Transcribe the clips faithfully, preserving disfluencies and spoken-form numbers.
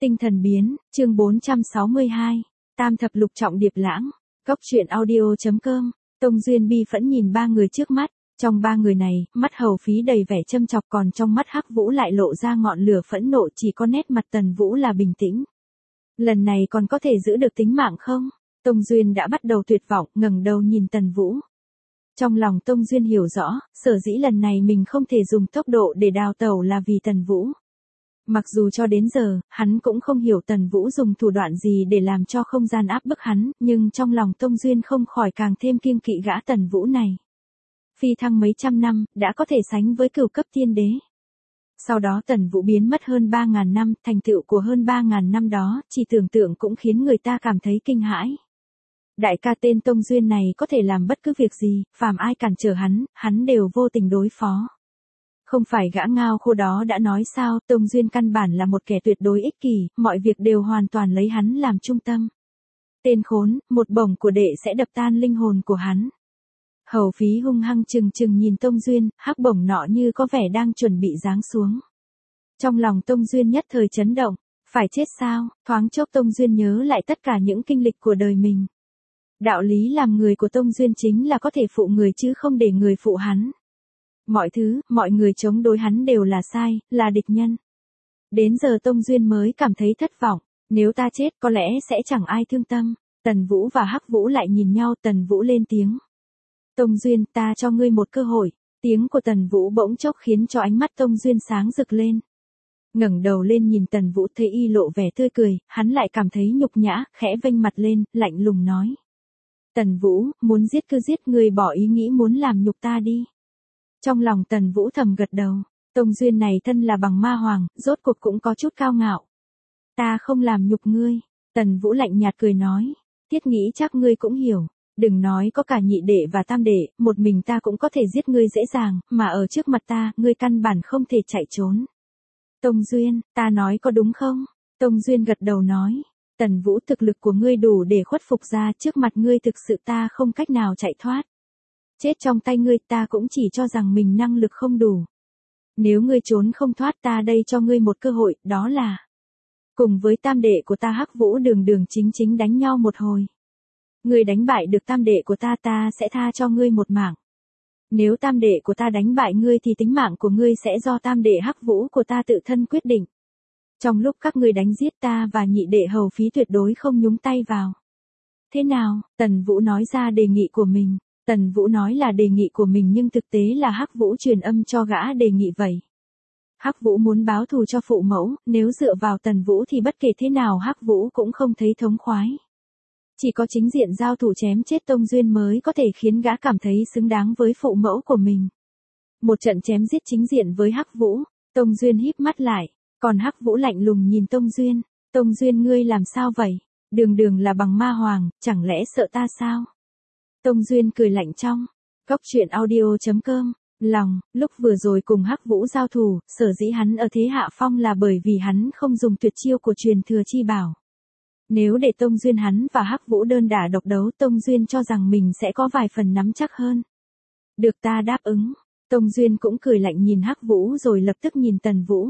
Tinh thần biến, chương bốn trăm sáu mươi hai. Tam thập lục trọng điệp lãng. Góc truyện audio.com. Tông Duyên bi phẫn nhìn ba người trước mắt. Trong ba người này, mắt Hầu Phí đầy vẻ châm chọc, còn trong mắt Hắc Vũ lại lộ ra ngọn lửa phẫn nộ, chỉ có nét mặt Tần Vũ là bình tĩnh. Lần này còn có thể giữ được tính mạng không? Tông Duyên đã bắt đầu tuyệt vọng, ngẩng đầu nhìn Tần Vũ. Trong lòng Tông Duyên hiểu rõ, sở dĩ lần này mình không thể dùng tốc độ để đào tẩu là vì Tần Vũ. Mặc dù cho đến giờ, hắn cũng không hiểu Tần Vũ dùng thủ đoạn gì để làm cho không gian áp bức hắn, nhưng trong lòng Tông Duyên không khỏi càng thêm kiêng kỵ gã Tần Vũ này. Phi thăng mấy trăm năm, đã có thể sánh với cửu cấp tiên đế. Sau đó Tần Vũ biến mất hơn ba ngàn năm, thành tựu của hơn ba ngàn năm đó, chỉ tưởng tượng cũng khiến người ta cảm thấy kinh hãi. Đại ca tên Tông Duyên này có thể làm bất cứ việc gì, phàm ai cản trở hắn, hắn đều vô tình đối phó. Không phải gã ngao khô đó đã nói sao, Tông Duyên căn bản là một kẻ tuyệt đối ích kỷ, mọi việc đều hoàn toàn lấy hắn làm trung tâm. Tên khốn, một bổng của đệ sẽ đập tan linh hồn của hắn. Hầu Phí hung hăng chừng chừng nhìn Tông Duyên, hắc bổng nọ như có vẻ đang chuẩn bị giáng xuống. Trong lòng Tông Duyên nhất thời chấn động, phải chết sao, thoáng chốc Tông Duyên nhớ lại tất cả những kinh lịch của đời mình. Đạo lý làm người của Tông Duyên chính là có thể phụ người chứ không để người phụ hắn. Mọi thứ, mọi người chống đối hắn đều là sai, là địch nhân. Đến giờ Tông Duyên mới cảm thấy thất vọng, nếu ta chết có lẽ sẽ chẳng ai thương tâm. Tần Vũ và Hắc Vũ lại nhìn nhau, Tần Vũ lên tiếng. Tông Duyên, ta cho ngươi một cơ hội. Tiếng của Tần Vũ bỗng chốc khiến cho ánh mắt Tông Duyên sáng rực lên. Ngẩng đầu lên nhìn Tần Vũ thấy y lộ vẻ tươi cười, hắn lại cảm thấy nhục nhã, khẽ vênh mặt lên, lạnh lùng nói. Tần Vũ, muốn giết cứ giết, ngươi bỏ ý nghĩ muốn làm nhục ta đi. Trong lòng Tần Vũ thầm gật đầu, Tông Duyên này thân là bằng ma hoàng, rốt cuộc cũng có chút cao ngạo. Ta không làm nhục ngươi, Tần Vũ lạnh nhạt cười nói, Tiết nghĩ chắc ngươi cũng hiểu, đừng nói có cả nhị đệ và tam đệ, một mình ta cũng có thể giết ngươi dễ dàng, mà ở trước mặt ta, ngươi căn bản không thể chạy trốn. Tông Duyên, ta nói có đúng không? Tông Duyên gật đầu nói, Tần Vũ, thực lực của ngươi đủ để khuất phục ra, trước mặt ngươi thực sự ta không cách nào chạy thoát. Chết trong tay ngươi, ta cũng chỉ cho rằng mình năng lực không đủ. Nếu ngươi trốn không thoát, ta đây cho ngươi một cơ hội, đó là cùng với tam đệ của ta Hắc Vũ đường đường chính chính đánh nhau một hồi. Ngươi đánh bại được tam đệ của ta, ta sẽ tha cho ngươi một mạng. Nếu tam đệ của ta đánh bại ngươi thì tính mạng của ngươi sẽ do tam đệ Hắc Vũ của ta tự thân quyết định. Trong lúc các ngươi đánh giết, ta và nhị đệ Hầu Phí tuyệt đối không nhúng tay vào. Thế nào? Tần Vũ nói ra đề nghị của mình. Tần Vũ nói là đề nghị của mình nhưng thực tế là Hắc Vũ truyền âm cho gã đề nghị vậy. Hắc Vũ muốn báo thù cho phụ mẫu, nếu dựa vào Tần Vũ thì bất kể thế nào Hắc Vũ cũng không thấy thống khoái. Chỉ có chính diện giao thủ chém chết Tông Duyên mới có thể khiến gã cảm thấy xứng đáng với phụ mẫu của mình. Một trận chém giết chính diện với Hắc Vũ, Tông Duyên híp mắt lại, còn Hắc Vũ lạnh lùng nhìn Tông Duyên. Tông Duyên, ngươi làm sao vậy? Đường đường là bằng ma hoàng, chẳng lẽ sợ ta sao? Tông Duyên cười lạnh trong. Góc truyện audio.com. Lòng, lúc vừa rồi cùng Hắc Vũ giao thủ, sở dĩ hắn ở thế hạ phong là bởi vì hắn không dùng tuyệt chiêu của truyền thừa chi bảo. Nếu để Tông Duyên hắn và Hắc Vũ đơn đả độc đấu, Tông Duyên cho rằng mình sẽ có vài phần nắm chắc hơn. Được, ta đáp ứng. Tông Duyên cũng cười lạnh nhìn Hắc Vũ rồi lập tức nhìn Tần Vũ.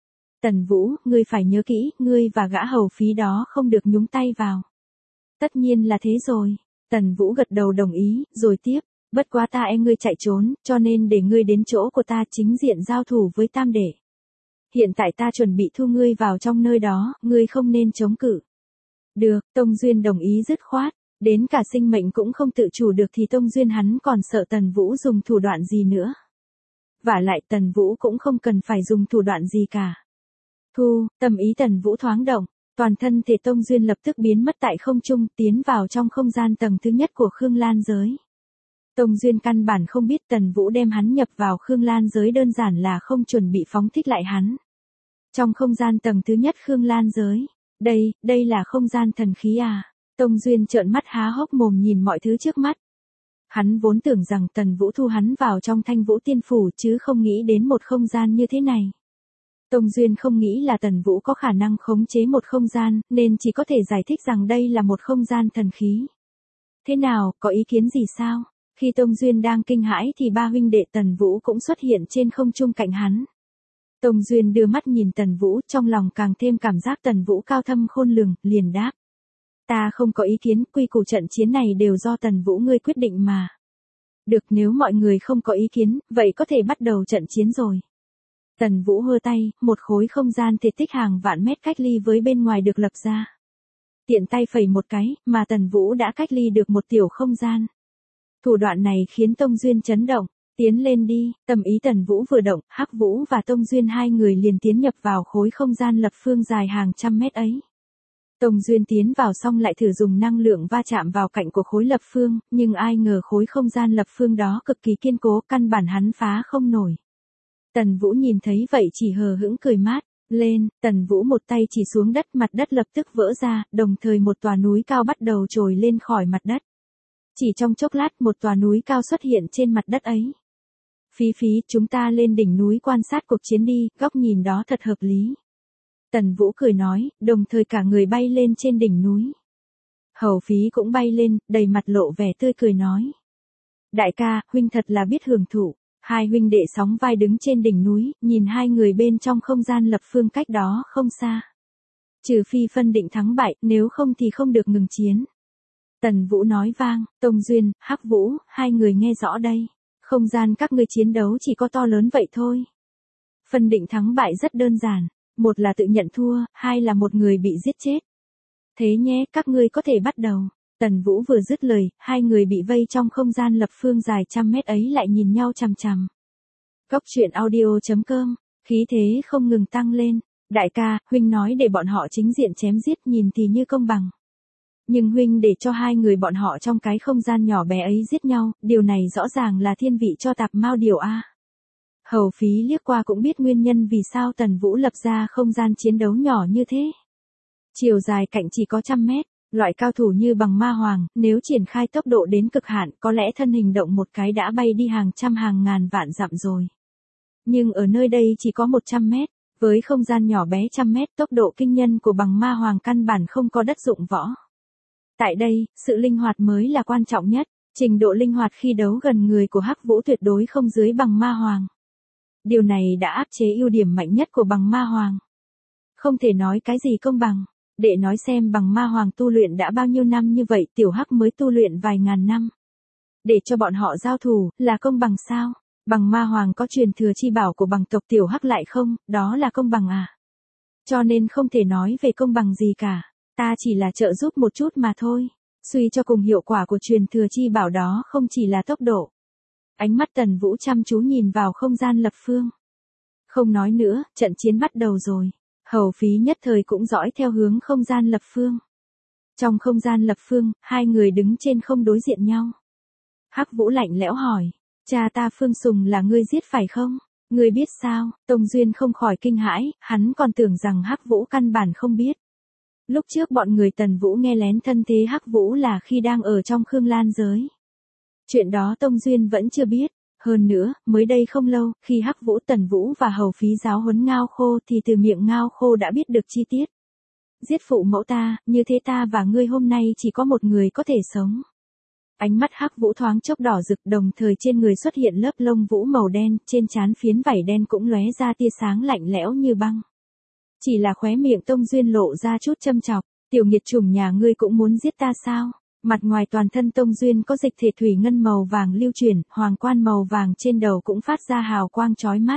Tần Vũ, ngươi phải nhớ kỹ, ngươi và gã Hầu Phí đó không được nhúng tay vào. Tất nhiên là thế rồi. Tần Vũ gật đầu đồng ý, rồi tiếp, bất quá ta e ngươi chạy trốn, cho nên để ngươi đến chỗ của ta chính diện giao thủ với tam đệ. Hiện tại ta chuẩn bị thu ngươi vào trong nơi đó, ngươi không nên chống cự. Được, Tông Duyên đồng ý dứt khoát, đến cả sinh mệnh cũng không tự chủ được thì Tông Duyên hắn còn sợ Tần Vũ dùng thủ đoạn gì nữa. Vả lại Tần Vũ cũng không cần phải dùng thủ đoạn gì cả. Thu, tâm ý Tần Vũ thoáng động. Toàn thân thể Tông Duyên lập tức biến mất tại không trung, tiến vào trong không gian tầng thứ nhất của Khương Lan giới. Tông Duyên căn bản không biết Tần Vũ đem hắn nhập vào Khương Lan giới đơn giản là không chuẩn bị phóng thích lại hắn. Trong không gian tầng thứ nhất Khương Lan giới, đây, đây là không gian thần khí à? Tông Duyên trợn mắt há hốc mồm nhìn mọi thứ trước mắt. Hắn vốn tưởng rằng Tần Vũ thu hắn vào trong Thanh Vũ Tiên Phủ chứ không nghĩ đến một không gian như thế này. Tông Duyên không nghĩ là Tần Vũ có khả năng khống chế một không gian, nên chỉ có thể giải thích rằng đây là một không gian thần khí. Thế nào, có ý kiến gì sao? Khi Tông Duyên đang kinh hãi thì ba huynh đệ Tần Vũ cũng xuất hiện trên không trung cạnh hắn. Tông Duyên đưa mắt nhìn Tần Vũ, trong lòng càng thêm cảm giác Tần Vũ cao thâm khôn lường, liền đáp. Ta không có ý kiến, quy củ trận chiến này đều do Tần Vũ ngươi quyết định mà. Được, nếu mọi người không có ý kiến, vậy có thể bắt đầu trận chiến rồi. Tần Vũ hơ tay, một khối không gian thể tích hàng vạn mét cách ly với bên ngoài được lập ra. Tiện tay phẩy một cái, mà Tần Vũ đã cách ly được một tiểu không gian. Thủ đoạn này khiến Tông Duyên chấn động. Tiến lên đi, tâm ý Tần Vũ vừa động, Hắc Vũ và Tông Duyên hai người liền tiến nhập vào khối không gian lập phương dài hàng trăm mét ấy. Tông Duyên tiến vào xong lại thử dùng năng lượng va chạm vào cạnh của khối lập phương, nhưng ai ngờ khối không gian lập phương đó cực kỳ kiên cố, căn bản hắn phá không nổi. Tần Vũ nhìn thấy vậy chỉ hờ hững cười mát, lên, Tần Vũ một tay chỉ xuống đất, mặt đất lập tức vỡ ra, đồng thời một tòa núi cao bắt đầu trồi lên khỏi mặt đất. Chỉ trong chốc lát một tòa núi cao xuất hiện trên mặt đất ấy. Phí Phí, chúng ta lên đỉnh núi quan sát cuộc chiến đi, góc nhìn đó thật hợp lý. Tần Vũ cười nói, đồng thời cả người bay lên trên đỉnh núi. Hầu Phí cũng bay lên, đầy mặt lộ vẻ tươi cười nói. Đại ca, huynh thật là biết hưởng thụ. Hai huynh đệ sóng vai đứng trên đỉnh núi, nhìn hai người bên trong không gian lập phương cách đó không xa. Trừ phi phân định thắng bại, nếu không thì không được ngừng chiến. Tần Vũ nói vang, Tông Duyên, Hắc Vũ, hai người nghe rõ đây. Không gian các ngươi chiến đấu chỉ có to lớn vậy thôi. Phân định thắng bại rất đơn giản. Một là tự nhận thua, hai là một người bị giết chết. Thế nhé, các ngươi có thể bắt đầu. Tần Vũ vừa dứt lời, hai người bị vây trong không gian lập phương dài trăm mét ấy lại nhìn nhau chằm chằm. Cốc truyện audio chấm com, khí thế không ngừng tăng lên. Đại ca, huynh nói để bọn họ chính diện chém giết nhìn thì như công bằng. Nhưng huynh để cho hai người bọn họ trong cái không gian nhỏ bé ấy giết nhau, điều này rõ ràng là thiên vị cho tạp mao điều a. Hầu Phí liếc qua cũng biết nguyên nhân vì sao Tần Vũ lập ra không gian chiến đấu nhỏ như thế. Chiều dài cạnh chỉ có trăm mét, loại cao thủ như Bằng Ma Hoàng, nếu triển khai tốc độ đến cực hạn có lẽ thân hình động một cái đã bay đi hàng trăm hàng ngàn vạn dặm rồi. Nhưng ở nơi đây chỉ có một trăm mét, với không gian nhỏ bé trăm mét tốc độ kinh nhân của Bằng Ma Hoàng căn bản không có đất dụng võ. Tại đây, sự linh hoạt mới là quan trọng nhất, trình độ linh hoạt khi đấu gần người của Hắc Vũ tuyệt đối không dưới Bằng Ma Hoàng. Điều này đã áp chế ưu điểm mạnh nhất của Bằng Ma Hoàng. Không thể nói cái gì công bằng, để nói xem Bằng Ma Hoàng tu luyện đã bao nhiêu năm như vậy, Tiểu Hắc mới tu luyện vài ngàn năm. Để cho bọn họ giao thủ, là công bằng sao? Bằng Ma Hoàng có truyền thừa chi bảo của Bằng tộc, Tiểu Hắc lại không, đó là công bằng à? Cho nên không thể nói về công bằng gì cả, ta chỉ là trợ giúp một chút mà thôi. Suy cho cùng hiệu quả của truyền thừa chi bảo đó không chỉ là tốc độ. Ánh mắt Tần Vũ chăm chú nhìn vào không gian lập phương. Không nói nữa, trận chiến bắt đầu rồi. Hầu Phí nhất thời cũng dõi theo hướng không gian lập phương. Trong không gian lập phương, hai người đứng trên không đối diện nhau. Hắc Vũ lạnh lẽo hỏi, cha ta Phương Sùng là ngươi giết phải không? Ngươi biết sao? Tông Duyên không khỏi kinh hãi, hắn còn tưởng rằng Hắc Vũ căn bản không biết. Lúc trước bọn người Tần Vũ nghe lén thân thế Hắc Vũ là khi đang ở trong Khương Lan giới. Chuyện đó Tông Duyên vẫn chưa biết. Hơn nữa, mới đây không lâu, khi Hắc Vũ, Tần Vũ và Hầu Phí giáo huấn Ngao Khô thì từ miệng Ngao Khô đã biết được chi tiết. Giết phụ mẫu ta, như thế ta và ngươi hôm nay chỉ có một người có thể sống. Ánh mắt Hắc Vũ thoáng chốc đỏ rực, đồng thời trên người xuất hiện lớp lông vũ màu đen, trên trán phiến vảy đen cũng lóe ra tia sáng lạnh lẽo như băng. Chỉ là khóe miệng Tông Duyên lộ ra chút châm chọc, tiểu nghiệt chủng nhà ngươi cũng muốn giết ta sao? Mặt ngoài toàn thân Tông Duyên có dịch thể thủy ngân màu vàng lưu chuyển, hoàng quan màu vàng trên đầu cũng phát ra hào quang chói mắt.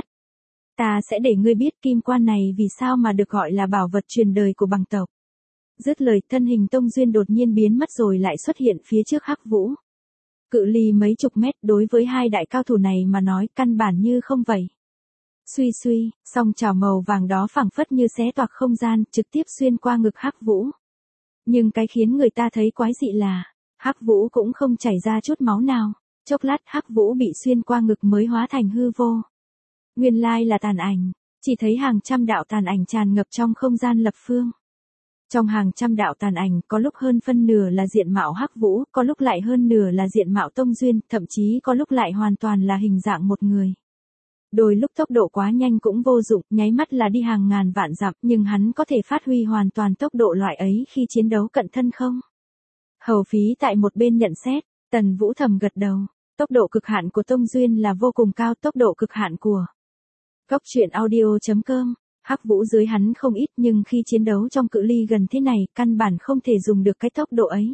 Ta sẽ để ngươi biết kim quan này vì sao mà được gọi là bảo vật truyền đời của Bằng tộc. Dứt lời, thân hình Tông Duyên đột nhiên biến mất rồi lại xuất hiện phía trước Hắc Vũ. Cự ly mấy chục mét đối với hai đại cao thủ này mà nói căn bản như không vậy. Suy suy, song chảo màu vàng đó phảng phất như xé toạc không gian, trực tiếp xuyên qua ngực Hắc Vũ. Nhưng cái khiến người ta thấy quái dị là, Hắc Vũ cũng không chảy ra chút máu nào, chốc lát Hắc Vũ bị xuyên qua ngực mới hóa thành hư vô. Nguyên lai là tàn ảnh, chỉ thấy hàng trăm đạo tàn ảnh tràn ngập trong không gian lập phương. Trong hàng trăm đạo tàn ảnh, có lúc hơn phân nửa là diện mạo Hắc Vũ, có lúc lại hơn nửa là diện mạo Tông Duyên, thậm chí có lúc lại hoàn toàn là hình dạng một người. Đôi lúc tốc độ quá nhanh cũng vô dụng, nháy mắt là đi hàng ngàn vạn dặm, nhưng hắn có thể phát huy hoàn toàn tốc độ loại ấy khi chiến đấu cận thân không? Hầu Phí tại một bên nhận xét, Tần Vũ thầm gật đầu, tốc độ cực hạn của Tông Duyên là vô cùng cao, tốc độ cực hạn của Cốc truyện audio chấm com. Hắc Vũ dưới hắn không ít nhưng khi chiến đấu trong cự ly gần thế này, căn bản không thể dùng được cái tốc độ ấy.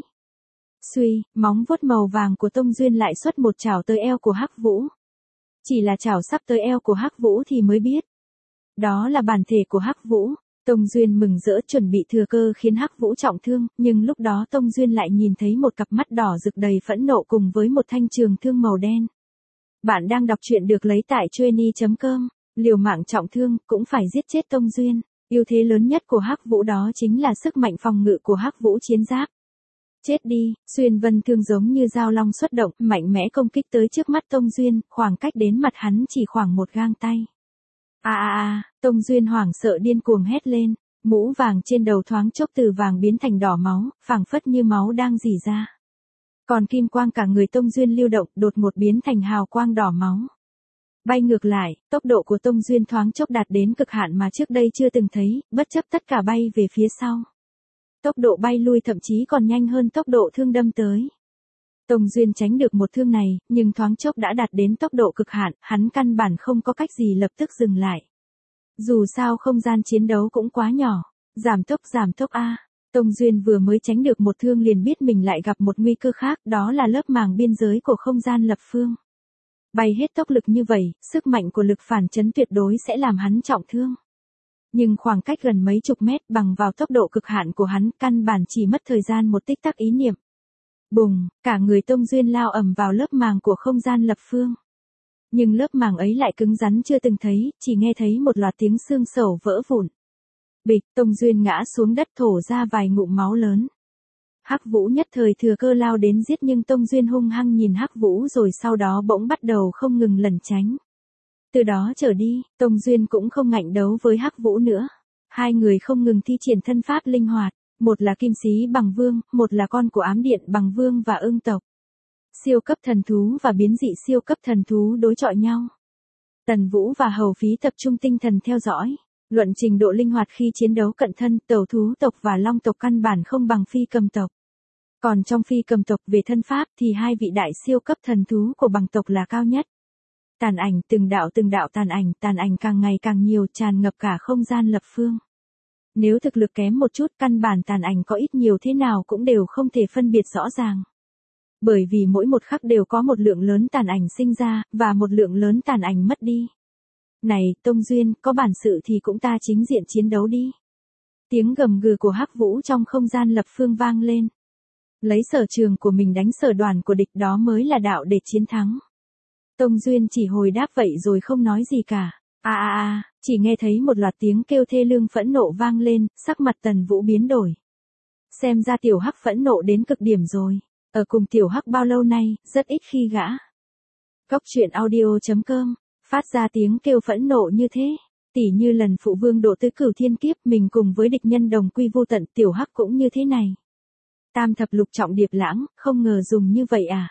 Suy, móng vuốt màu vàng của Tông Duyên lại xuất một chảo tới eo của Hắc Vũ. Chỉ là chảo sắp tới eo của Hắc Vũ thì mới biết. Đó là bản thể của Hắc Vũ. Tông Duyên mừng rỡ chuẩn bị thừa cơ khiến Hắc Vũ trọng thương, nhưng lúc đó Tông Duyên lại nhìn thấy một cặp mắt đỏ rực đầy phẫn nộ cùng với một thanh trường thương màu đen. Bạn đang đọc truyện được lấy tại chuyenny chấm com. Liều mạng trọng thương, cũng phải giết chết Tông Duyên. Ưu thế lớn nhất của Hắc Vũ đó chính là sức mạnh phòng ngự của Hắc Vũ chiến giáp. Chết đi, xuyên vân thương giống như dao long xuất động, mạnh mẽ công kích tới trước mắt Tông Duyên, khoảng cách đến mặt hắn chỉ khoảng một gang tay. A a a, Tông Duyên hoảng sợ điên cuồng hét lên, mũ vàng trên đầu thoáng chốc từ vàng biến thành đỏ máu, phảng phất như máu đang rỉ ra. Còn kim quang cả người Tông Duyên lưu động, đột ngột biến thành hào quang đỏ máu. Bay ngược lại, tốc độ của Tông Duyên thoáng chốc đạt đến cực hạn mà trước đây chưa từng thấy, bất chấp tất cả bay về phía sau. Tốc độ bay lui thậm chí còn nhanh hơn tốc độ thương đâm tới. Tông Duyên tránh được một thương này, nhưng thoáng chốc đã đạt đến tốc độ cực hạn, hắn căn bản không có cách gì lập tức dừng lại. Dù sao không gian chiến đấu cũng quá nhỏ. Giảm tốc giảm tốc a. Tông Duyên vừa mới tránh được một thương liền biết mình lại gặp một nguy cơ khác, đó là lớp màng biên giới của không gian lập phương. Bay hết tốc lực như vậy, sức mạnh của lực phản chấn tuyệt đối sẽ làm hắn trọng thương. Nhưng khoảng cách gần mấy chục mét bằng vào tốc độ cực hạn của hắn, căn bản chỉ mất thời gian một tích tắc ý niệm. Bùng, cả người Tông Duyên lao ầm vào lớp màng của không gian lập phương. Nhưng lớp màng ấy lại cứng rắn chưa từng thấy, chỉ nghe thấy một loạt tiếng xương sầu vỡ vụn. Bịch, Tông Duyên ngã xuống đất thổ ra vài ngụm máu lớn. Hắc Vũ nhất thời thừa cơ lao đến giết nhưng Tông Duyên hung hăng nhìn Hắc Vũ rồi sau đó bỗng bắt đầu không ngừng lẩn tránh. Từ đó trở đi, Tông Duyên cũng không ngạnh đấu với Hắc Vũ nữa. Hai người không ngừng thi triển thân pháp linh hoạt, một là Kim Xí Bằng Vương, một là con của Ám Điện Bằng Vương và Ưng tộc. Siêu cấp thần thú và biến dị siêu cấp thần thú đối chọi nhau. Tần Vũ và Hầu Phí tập trung tinh thần theo dõi. Luận trình độ linh hoạt khi chiến đấu cận thân, tẩu thú tộc và long tộc căn bản không bằng phi cầm tộc. Còn trong phi cầm tộc về thân pháp thì hai vị đại siêu cấp thần thú của bằng tộc là cao nhất. Tàn ảnh, từng đạo từng đạo tàn ảnh, tàn ảnh càng ngày càng nhiều, tràn ngập cả không gian lập phương. Nếu thực lực kém một chút, căn bản tàn ảnh có ít nhiều thế nào cũng đều không thể phân biệt rõ ràng. Bởi vì mỗi một khắc đều có một lượng lớn tàn ảnh sinh ra, và một lượng lớn tàn ảnh mất đi. Này, Tông Duyên, có bản sự thì cũng ta chính diện chiến đấu đi. Tiếng gầm gừ của Hắc Vũ trong không gian lập phương vang lên. Lấy sở trường của mình đánh sở đoàn của địch, đó mới là đạo để chiến thắng. Tông Duyên chỉ hồi đáp vậy rồi không nói gì cả. A a a, chỉ nghe thấy một loạt tiếng kêu thê lương phẫn nộ vang lên, sắc mặt Tần Vũ biến đổi. Xem ra tiểu Hắc phẫn nộ đến cực điểm rồi. Ở cùng tiểu Hắc bao lâu nay, rất ít khi gã. Cốc truyện audio chấm com phát ra tiếng kêu phẫn nộ như thế. Tỉ như lần phụ vương độ tứ cửu thiên kiếp, mình cùng với địch nhân đồng quy vô tận, tiểu Hắc cũng như thế này. Tam thập lục trọng điệp lãng, không ngờ dùng như vậy à?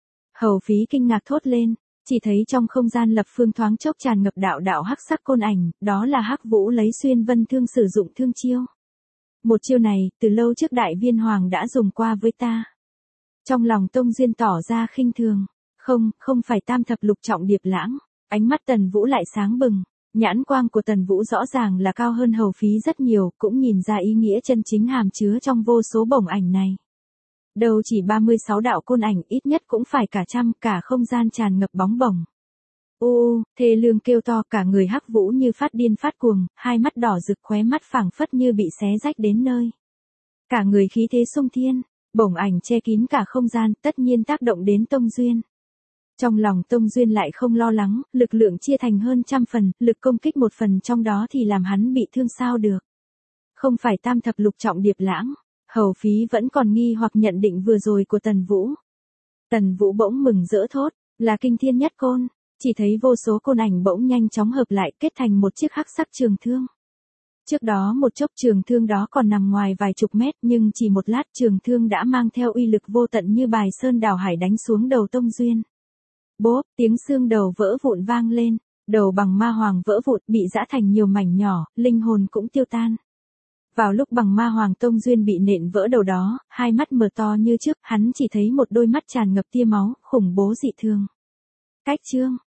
Hầu Phí kinh ngạc thốt lên, chỉ thấy trong không gian lập phương thoáng chốc tràn ngập đạo đạo hắc sắc côn ảnh, đó là Hắc Vũ lấy xuyên vân thương sử dụng thương chiêu. Một chiêu này, từ lâu trước Đại Viên Hoàng đã dùng qua với ta. Trong lòng Tông Duyên tỏ ra khinh thường, không, không phải tam thập lục trọng điệp lãng. Ánh mắt Tần Vũ lại sáng bừng, nhãn quang của Tần Vũ rõ ràng là cao hơn Hầu Phí rất nhiều, cũng nhìn ra ý nghĩa chân chính hàm chứa trong vô số bổng ảnh này. Đâu chỉ ba mươi sáu đạo côn ảnh, ít nhất cũng phải cả trăm, cả không gian tràn ngập bóng bổng. U u, thê lương kêu to, cả người Hắc Vũ như phát điên phát cuồng, hai mắt đỏ rực, khóe mắt phảng phất như bị xé rách đến nơi. Cả người khí thế sung thiên, bổng ảnh che kín cả không gian, tất nhiên tác động đến Tông Duyên. Trong lòng Tông Duyên lại không lo lắng, lực lượng chia thành hơn trăm phần, lực công kích một phần trong đó thì làm hắn bị thương sao được. Không phải tam thập lục trọng điệp lãng. Hầu Phí vẫn còn nghi hoặc nhận định vừa rồi của Tần Vũ. Tần Vũ bỗng mừng rỡ thốt, là kinh thiên nhất côn, chỉ thấy vô số côn ảnh bỗng nhanh chóng hợp lại kết thành một chiếc hắc sắc trường thương. Trước đó một chốc trường thương đó còn nằm ngoài vài chục mét, nhưng chỉ một lát trường thương đã mang theo uy lực vô tận như bài sơn đảo hải đánh xuống đầu Tông Duyên. Bốp, tiếng xương đầu vỡ vụn vang lên, đầu bằng ma hoàng vỡ vụn bị giã thành nhiều mảnh nhỏ, linh hồn cũng tiêu tan. Vào lúc bằng ma hoàng Tông Duyên bị nện vỡ đầu đó, hai mắt mở to như trước, hắn chỉ thấy một đôi mắt tràn ngập tia máu, khủng bố dị thường. Cách chương,